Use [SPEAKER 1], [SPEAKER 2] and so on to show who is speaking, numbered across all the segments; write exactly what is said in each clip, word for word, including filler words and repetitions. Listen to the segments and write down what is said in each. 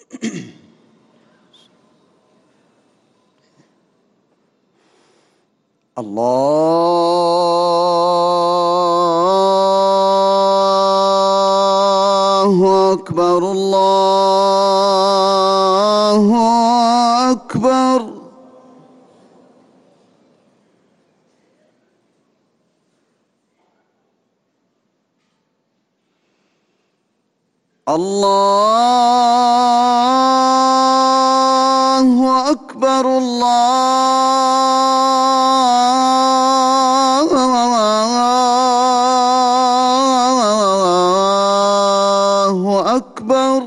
[SPEAKER 1] الله أكبر الله أكبر. الله أكبر الله أكبر.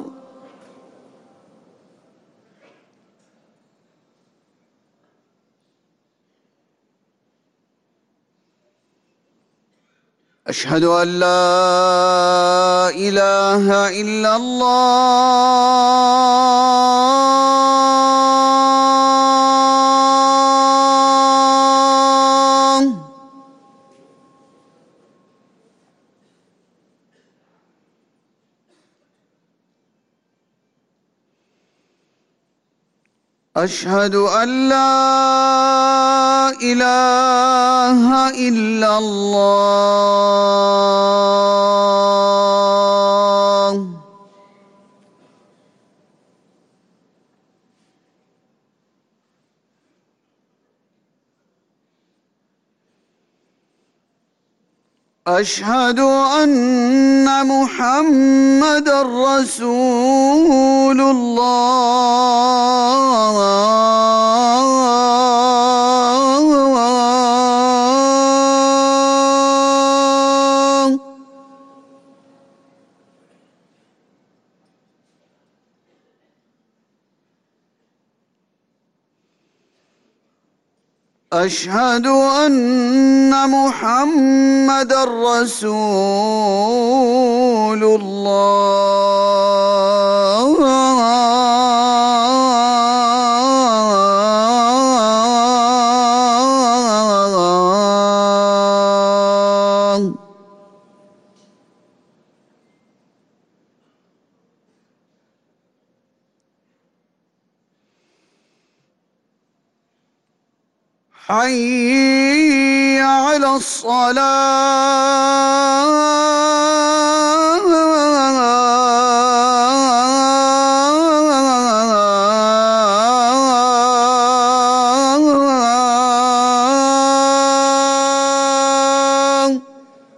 [SPEAKER 1] أشهد أن لا إله إلا الله. أشهد أن لا إله إلا الله. أشهد أن محمدًا رسول الله. أشهد أن محمدًا رسول الله. حي على الصلاة.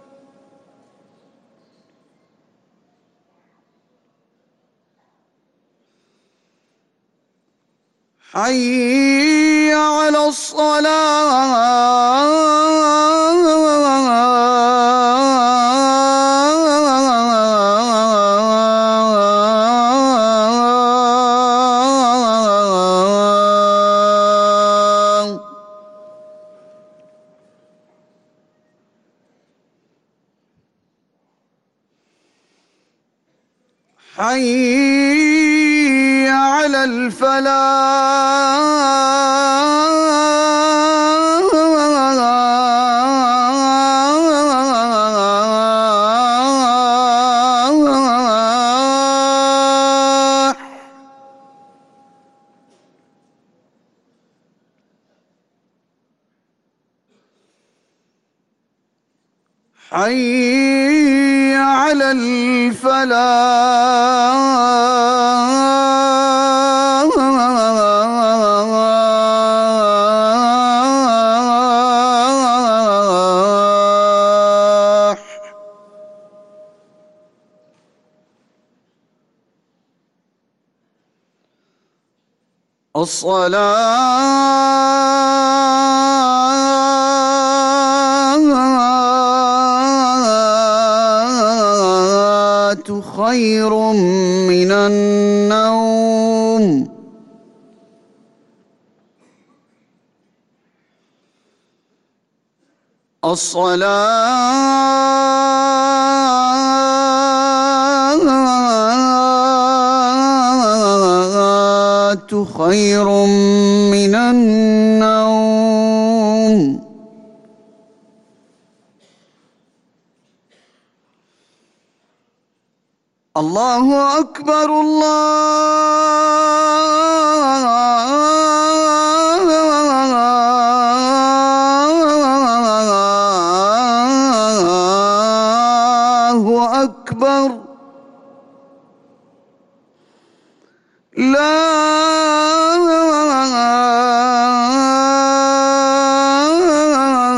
[SPEAKER 1] حي على الصلاة. حي على الفلاح. حي على الفلاح. الصلاة خير من النوم. الصلاة خير من النوم. الله أكبر الله أكبر. لا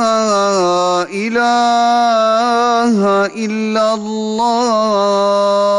[SPEAKER 1] إله إلا الله.